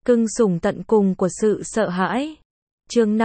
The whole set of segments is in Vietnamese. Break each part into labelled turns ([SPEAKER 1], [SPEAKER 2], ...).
[SPEAKER 1] Cưng sủng tận cùng của sự sợ hãi. Chương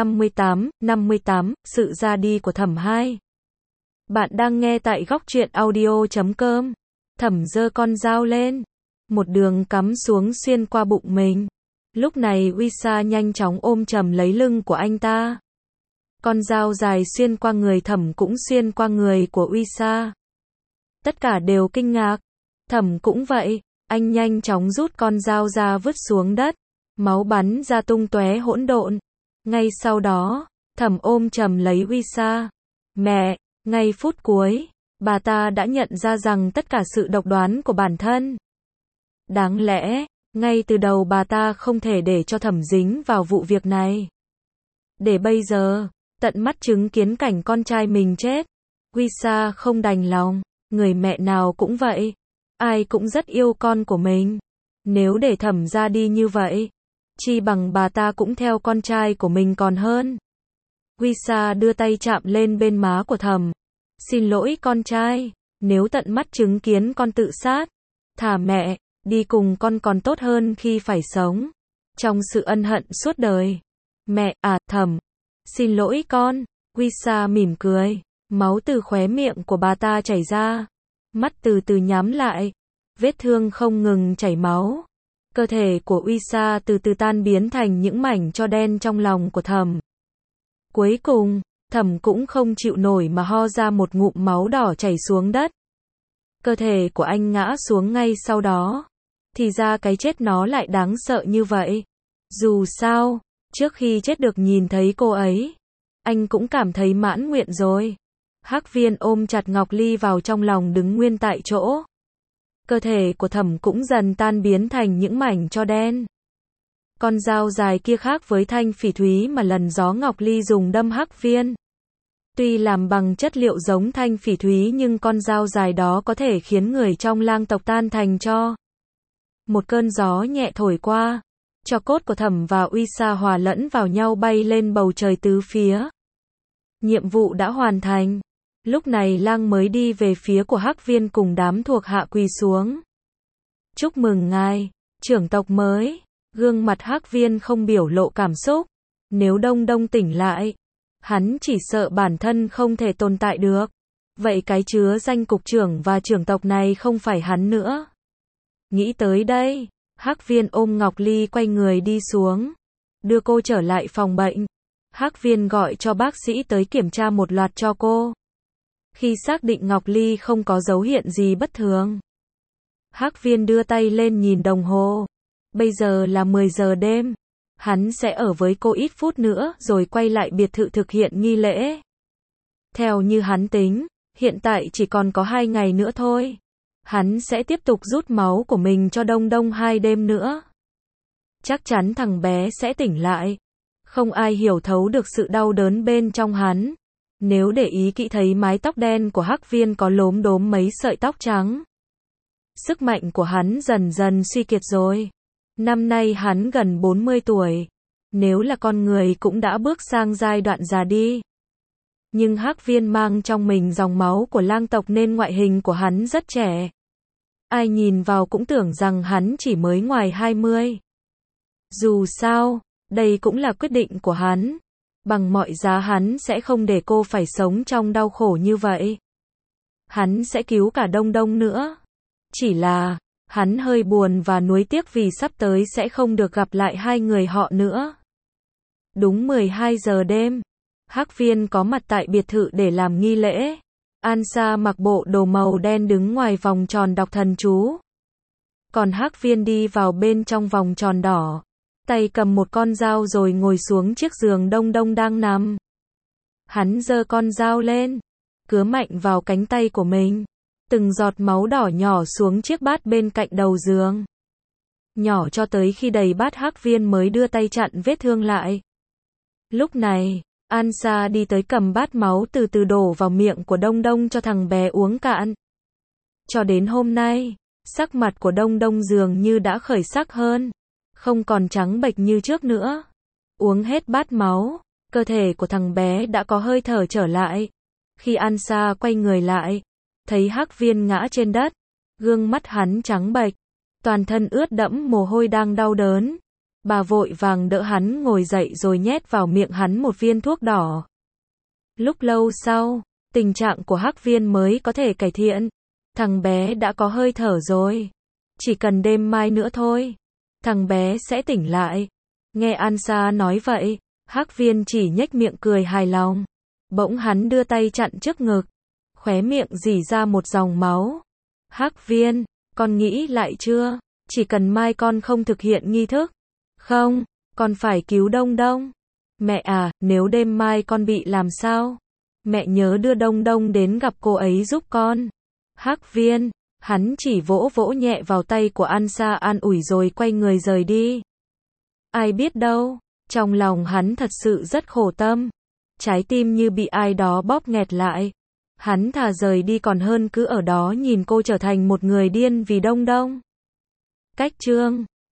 [SPEAKER 1] 58, sự ra đi của Thẩm 2. Bạn đang nghe tại góc truyện audio.com. Thẩm giơ con dao lên, một đường cắm xuống xuyên qua bụng mình. Lúc này Wisa nhanh chóng ôm chầm lấy lưng của anh ta. Con dao dài xuyên qua người Thẩm cũng xuyên qua người của Wisa. Tất cả đều kinh ngạc. Thẩm cũng vậy, anh nhanh chóng rút con dao ra vứt xuống đất. Máu bắn ra tung tóe hỗn độn. Ngay sau đó, Thẩm ôm chầm lấy Wisa. Mẹ, ngay phút cuối, bà ta đã nhận ra rằng tất cả sự độc đoán của bản thân. Đáng lẽ, ngay từ đầu bà ta không thể để cho Thẩm dính vào vụ việc này. Để bây giờ, tận mắt chứng kiến cảnh con trai mình chết, Wisa không đành lòng, người mẹ nào cũng vậy. Ai cũng rất yêu con của mình. Nếu để Thẩm ra đi như vậy, chi bằng bà ta cũng theo con trai của mình còn hơn. Wisa đưa tay chạm lên bên má của Thẩm. Xin lỗi con trai, nếu tận mắt chứng kiến con tự sát, thà mẹ đi cùng con còn tốt hơn khi phải sống trong sự ân hận suốt đời. Mẹ à, Thẩm, xin lỗi con. Wisa mỉm cười, máu từ khóe miệng của bà ta chảy ra, mắt từ từ nhắm lại, vết thương không ngừng chảy máu. Cơ thể của Wisa từ từ tan biến thành những mảnh tro đen trong lòng của Thẩm. Cuối cùng, Thẩm cũng không chịu nổi mà ho ra một ngụm máu đỏ chảy xuống đất. Cơ thể của anh ngã xuống ngay sau đó. Thì ra cái chết nó lại đáng sợ như vậy. Dù sao, trước khi chết được nhìn thấy cô ấy, anh cũng cảm thấy mãn nguyện rồi. Hắc Viên ôm chặt Ngọc Ly vào trong lòng đứng nguyên tại chỗ. Cơ thể của Thẩm cũng dần tan biến thành những mảnh tro đen. Con dao dài kia khác với thanh phỉ thúy mà lần gió Ngọc Ly dùng đâm Hắc Viên. Tuy làm bằng chất liệu giống thanh phỉ thúy nhưng con dao dài đó có thể khiến người trong lang tộc tan thành tro. Một cơn gió nhẹ thổi qua, tro cốt của Thẩm và Wisa hòa lẫn vào nhau bay lên bầu trời tứ phía. Nhiệm vụ đã hoàn thành. Lúc này Lang mới đi về phía của Hắc Viên cùng đám thuộc hạ quỳ xuống. Chúc mừng ngài, trưởng tộc mới. Gương mặt Hắc Viên không biểu lộ cảm xúc. Nếu Đông Đông tỉnh lại, hắn chỉ sợ bản thân không thể tồn tại được. Vậy cái chứa danh cục trưởng và trưởng tộc này không phải hắn nữa. Nghĩ tới đây, Hắc Viên ôm Ngọc Ly quay người đi xuống, đưa cô trở lại phòng bệnh. Hắc Viên gọi cho bác sĩ tới kiểm tra một loạt cho cô. Khi xác định Ngọc Ly không có dấu hiệu gì bất thường, Hắc Viên đưa tay lên nhìn đồng hồ. Bây giờ là 10 giờ đêm. Hắn sẽ ở với cô ít phút nữa rồi quay lại biệt thự thực hiện nghi lễ. Theo như hắn tính, hiện tại chỉ còn có 2 ngày nữa thôi. Hắn sẽ tiếp tục rút máu của mình cho Đông Đông 2 đêm nữa. Chắc chắn thằng bé sẽ tỉnh lại. Không ai hiểu thấu được sự đau đớn bên trong hắn. Nếu để ý kỹ thấy mái tóc đen của Hắc Viên có lốm đốm mấy sợi tóc trắng. Sức mạnh của hắn dần dần suy kiệt rồi. Năm nay hắn gần 40 tuổi. Nếu là con người cũng đã bước sang giai đoạn già đi. Nhưng Hắc Viên mang trong mình dòng máu của lang tộc nên ngoại hình của hắn rất trẻ. Ai nhìn vào cũng tưởng rằng hắn chỉ mới ngoài 20. Dù sao, đây cũng là quyết định của hắn. Bằng mọi giá hắn sẽ không để cô phải sống trong đau khổ như vậy. Hắn sẽ cứu cả Đông Đông nữa. Chỉ là, hắn hơi buồn và nuối tiếc vì sắp tới sẽ không được gặp lại hai người họ nữa. Đúng 12 giờ đêm, Hắc Viên có mặt tại biệt thự để làm nghi lễ. Ansa mặc bộ đồ màu đen đứng ngoài vòng tròn đọc thần chú. Còn Hắc Viên đi vào bên trong vòng tròn đỏ. Tay cầm một con dao rồi ngồi xuống chiếc giường Đông Đông đang nằm. Hắn giơ con dao lên, cứa mạnh vào cánh tay của mình. Từng giọt máu đỏ nhỏ xuống chiếc bát bên cạnh đầu giường. Nhỏ cho tới khi đầy bát Hắc Viên mới đưa tay chặn vết thương lại. Lúc này, Ansa đi tới cầm bát máu từ từ đổ vào miệng của Đông Đông cho thằng bé uống cạn. Cho đến hôm nay, sắc mặt của Đông Đông dường như đã khởi sắc hơn. Không còn trắng bệch như trước nữa. Uống hết bát máu, cơ thể của thằng bé đã có hơi thở trở lại. Khi Ansa quay người lại, thấy Hắc Viên ngã trên đất, gương mắt hắn trắng bệch, toàn thân ướt đẫm mồ hôi đang đau đớn. Bà vội vàng đỡ hắn ngồi dậy rồi nhét vào miệng hắn một viên thuốc đỏ. Lúc lâu sau, tình trạng của Hắc Viên mới có thể cải thiện. Thằng bé đã có hơi thở rồi. Chỉ cần đêm mai nữa thôi, thằng bé sẽ tỉnh lại. Nghe An Sa nói vậy, Hắc Viên chỉ nhếch miệng cười hài lòng. Bỗng hắn đưa tay chặn trước ngực, khóe miệng rỉ ra một dòng máu. Hắc Viên, con nghĩ lại chưa? Chỉ cần mai con không thực hiện nghi thức. Không, con phải cứu Đông Đông. Mẹ à, nếu đêm mai con bị làm sao? Mẹ nhớ đưa Đông Đông đến gặp cô ấy giúp con. Hắc Viên, hắn chỉ vỗ vỗ nhẹ vào tay của An Sa an ủi rồi quay người rời đi. Ai biết đâu, trong lòng hắn thật sự rất khổ tâm. Trái tim như bị ai đó bóp nghẹt lại. Hắn thà rời đi còn hơn cứ ở đó nhìn cô trở thành một người điên vì Đông Đông. Cách chương